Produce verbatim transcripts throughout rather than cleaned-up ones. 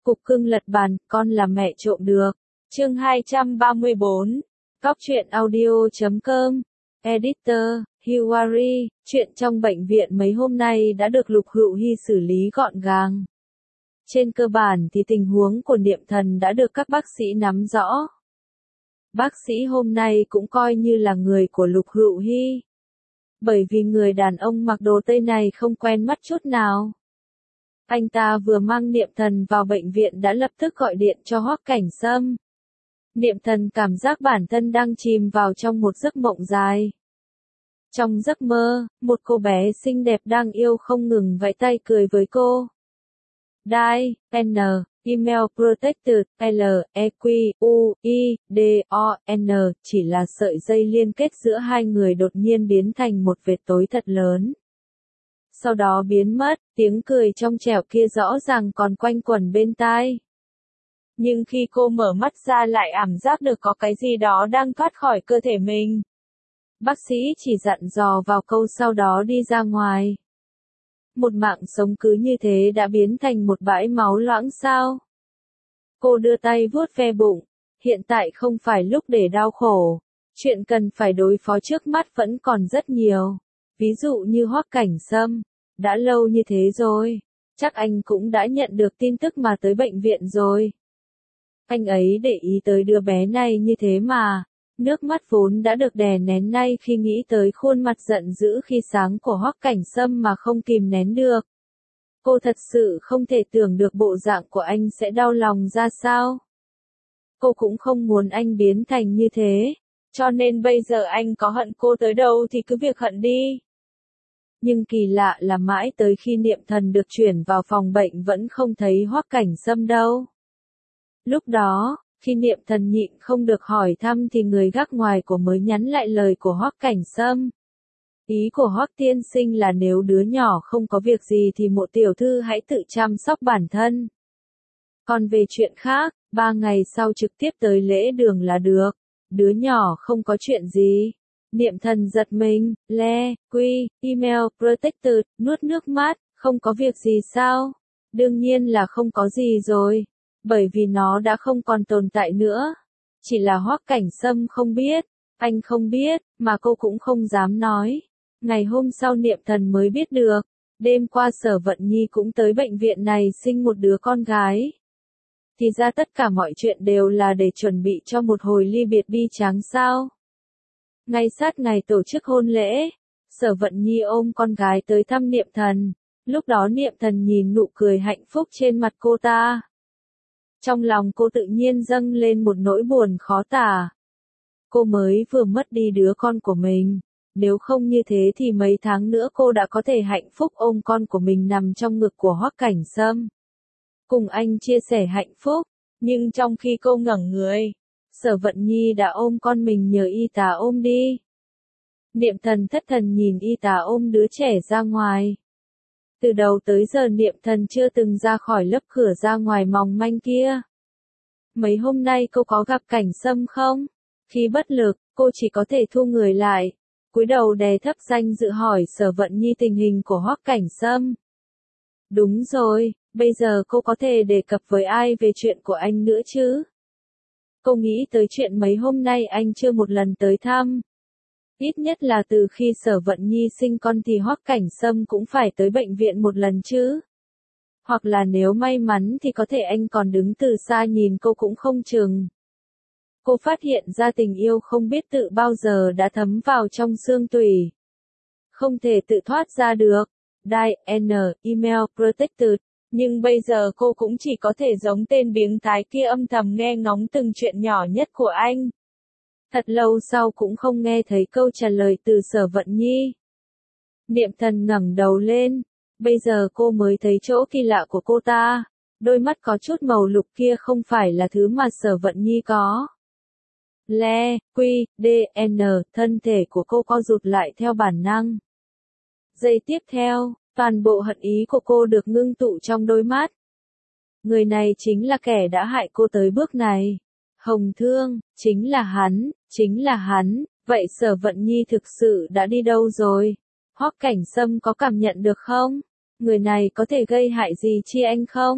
Cục cưng lật bàn, con là mẹ trộm được. Chương hai trăm ba mươi bốn. Cóc truyện audio chấm com. Editor, Hiwari, chuyện trong bệnh viện mấy hôm nay đã được Lục Hữu Hi xử lý gọn gàng. Trên cơ bản thì tình huống của Niệm Thần đã được các bác sĩ nắm rõ. Bác sĩ hôm nay cũng coi như là người của Lục Hữu Hi. Bởi vì người đàn ông mặc đồ tây này không quen mắt chút nào. Anh ta vừa mang Niệm Thần vào bệnh viện đã lập tức gọi điện cho Hoắc Cảnh Sâm. Niệm Thần cảm giác bản thân đang chìm vào trong một giấc mộng dài. Trong giấc mơ, một cô bé xinh đẹp đang yêu không ngừng vẫy tay cười với cô. Đai, N, Email Protected, L, E Q, U, I, D, O, N, chỉ là sợi dây liên kết giữa hai người đột nhiên biến thành một vệt tối thật lớn. Sau đó biến mất, tiếng cười trong trẻo kia rõ ràng còn quanh quẩn bên tai. Nhưng khi cô mở mắt ra lại ảm giác được có cái gì đó đang thoát khỏi cơ thể mình. Bác sĩ chỉ dặn dò vào câu sau đó đi ra ngoài. Một mạng sống cứ như thế đã biến thành một bãi máu loãng sao? Cô đưa tay vuốt ve bụng. Hiện tại không phải lúc để đau khổ. Chuyện cần phải đối phó trước mắt vẫn còn rất nhiều. Ví dụ như Hoắc Cảnh Sâm. Đã lâu như thế rồi. Chắc anh cũng đã nhận được tin tức mà tới bệnh viện rồi. Anh ấy để ý tới đứa bé này như thế mà. Nước mắt vốn đã được đè nén nay khi nghĩ tới khuôn mặt giận dữ khi sáng của Hoắc Cảnh Sâm mà không kìm nén được. Cô thật sự không thể tưởng được bộ dạng của anh sẽ đau lòng ra sao. Cô cũng không muốn anh biến thành như thế. Cho nên bây giờ anh có hận cô tới đâu thì cứ việc hận đi. Nhưng kỳ lạ là mãi tới khi Niệm Thần được chuyển vào phòng bệnh vẫn không thấy Hoắc Cảnh Sâm đâu. Lúc đó, khi Niệm Thần nhịn không được hỏi thăm thì người gác ngoài của mới nhắn lại lời của Hoắc Cảnh Sâm. Ý của Hoắc tiên sinh là nếu đứa nhỏ không có việc gì thì Mộ tiểu thư hãy tự chăm sóc bản thân. Còn về chuyện khác, ba ngày sau trực tiếp tới lễ đường là được. Đứa nhỏ không có chuyện gì. Niệm Thần giật mình, le, quy, email, protected, nuốt nước mắt, không có việc gì sao? Đương nhiên là không có gì rồi. Bởi vì nó đã không còn tồn tại nữa. Chỉ là Hoắc Cảnh Sâm không biết, anh không biết, mà cô cũng không dám nói. Ngày hôm sau Niệm Thần mới biết được, đêm qua Sở Vận Nhi cũng tới bệnh viện này sinh một đứa con gái. Thì ra tất cả mọi chuyện đều là để chuẩn bị cho một hồi ly biệt bi tráng sao. Ngay sát ngày tổ chức hôn lễ, Sở Vận Nhi ôm con gái tới thăm Niệm Thần. Lúc đó Niệm Thần nhìn nụ cười hạnh phúc trên mặt cô ta. Trong lòng cô tự nhiên dâng lên một nỗi buồn khó tả. Cô mới vừa mất đi đứa con của mình. Nếu không như thế thì mấy tháng nữa cô đã có thể hạnh phúc ôm con của mình nằm trong ngực của Hoắc Cảnh Sâm. Cùng anh chia sẻ hạnh phúc. Nhưng trong khi cô ngẩng người, Sở Vận Nhi đã ôm con mình nhờ y tá ôm đi. Niệm Thần thất thần nhìn y tá ôm đứa trẻ ra ngoài. Từ đầu tới giờ Niệm Thần chưa từng ra khỏi lớp cửa ra ngoài mỏng manh kia. Mấy hôm nay cô có gặp Cảnh Sâm không? Khi bất lực, cô chỉ có thể thu người lại. Cúi đầu đè thấp danh dự hỏi Sở Vận Nhi tình hình của Hoắc Cảnh Sâm. Đúng rồi, bây giờ cô có thể đề cập với ai về chuyện của anh nữa chứ? Cô nghĩ tới chuyện mấy hôm nay anh chưa một lần tới thăm. Ít nhất là từ khi Sở Vận Nhi sinh con thì Hoắc Cảnh Sâm cũng phải tới bệnh viện một lần chứ. Hoặc là nếu may mắn thì có thể anh còn đứng từ xa nhìn cô cũng không chừng. Cô phát hiện ra tình yêu không biết tự bao giờ đã thấm vào trong xương tủy. Không thể tự thoát ra được. Đai, N, Email, Protected. Nhưng bây giờ cô cũng chỉ có thể giống tên biếng thái kia âm thầm nghe ngóng từng chuyện nhỏ nhất của anh. Thật lâu sau cũng không nghe thấy câu trả lời từ Sở Vận Nhi. Niệm Thần ngẩng đầu lên. Bây giờ cô mới thấy chỗ kỳ lạ của cô ta. Đôi mắt có chút màu lục kia không phải là thứ mà Sở Vận Nhi có. Le, quy, D, N, thân thể của cô co rụt lại theo bản năng. Giây tiếp theo, toàn bộ hận ý của cô được ngưng tụ trong đôi mắt. Người này chính là kẻ đã hại cô tới bước này. Hồng Thương, chính là hắn, chính là hắn, vậy Sở Vận Nhi thực sự đã đi đâu rồi? Hoắc Cảnh Sâm có cảm nhận được không? Người này có thể gây hại gì chi anh không?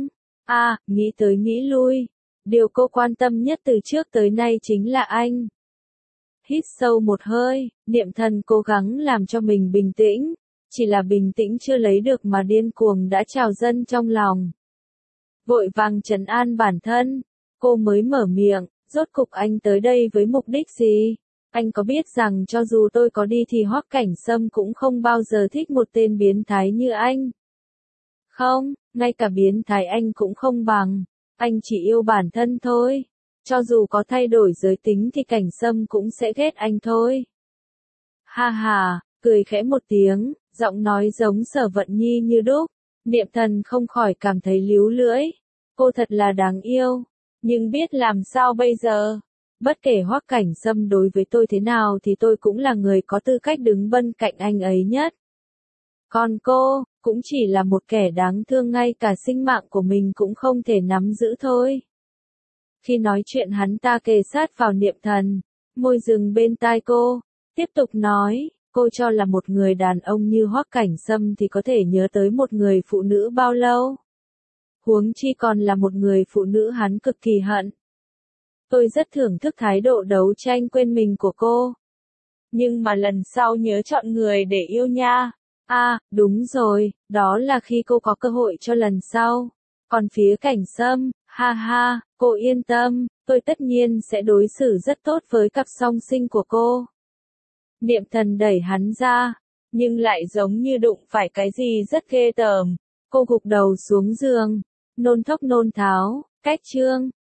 À, nghĩ tới nghĩ lui. Điều cô quan tâm nhất từ trước tới nay chính là anh. Hít sâu một hơi, Niệm Thần cố gắng làm cho mình bình tĩnh. Chỉ là bình tĩnh chưa lấy được mà điên cuồng đã trào dâng trong lòng. Vội vàng trấn an bản thân, cô mới mở miệng, rốt cục anh tới đây với mục đích gì? Anh có biết rằng cho dù tôi có đi thì Hoắc Cảnh Sâm cũng không bao giờ thích một tên biến thái như anh. Không, ngay cả biến thái anh cũng không bằng. Anh chỉ yêu bản thân thôi. Cho dù có thay đổi giới tính thì Cảnh Sâm cũng sẽ ghét anh thôi. Ha ha, cười khẽ một tiếng, giọng nói giống Sở Vận Nhi như đúc. Niệm Thần không khỏi cảm thấy líu lưỡi. Cô thật là đáng yêu. Nhưng biết làm sao bây giờ? Bất kể Hoắc Cảnh Sâm đối với tôi thế nào thì tôi cũng là người có tư cách đứng bên cạnh anh ấy nhất. Còn cô, cũng chỉ là một kẻ đáng thương, ngay cả sinh mạng của mình cũng không thể nắm giữ thôi. Khi nói chuyện hắn ta kề sát vào Niệm Thần, môi dừng bên tai cô, tiếp tục nói, cô cho là một người đàn ông như Hoắc Cảnh Sâm thì có thể nhớ tới một người phụ nữ bao lâu? Huống chi còn là một người phụ nữ hắn cực kỳ hận. Tôi rất thưởng thức thái độ đấu tranh quên mình của cô. Nhưng mà lần sau nhớ chọn người để yêu nha. À, đúng rồi, đó là khi cô có cơ hội cho lần sau. Còn phía Cảnh Sâm, ha ha, cô yên tâm, tôi tất nhiên sẽ đối xử rất tốt với cặp song sinh của cô. Niệm Thần đẩy hắn ra, nhưng lại giống như đụng phải cái gì rất ghê tởm. Cô gục đầu xuống giường, nôn thốc nôn tháo, cách chương.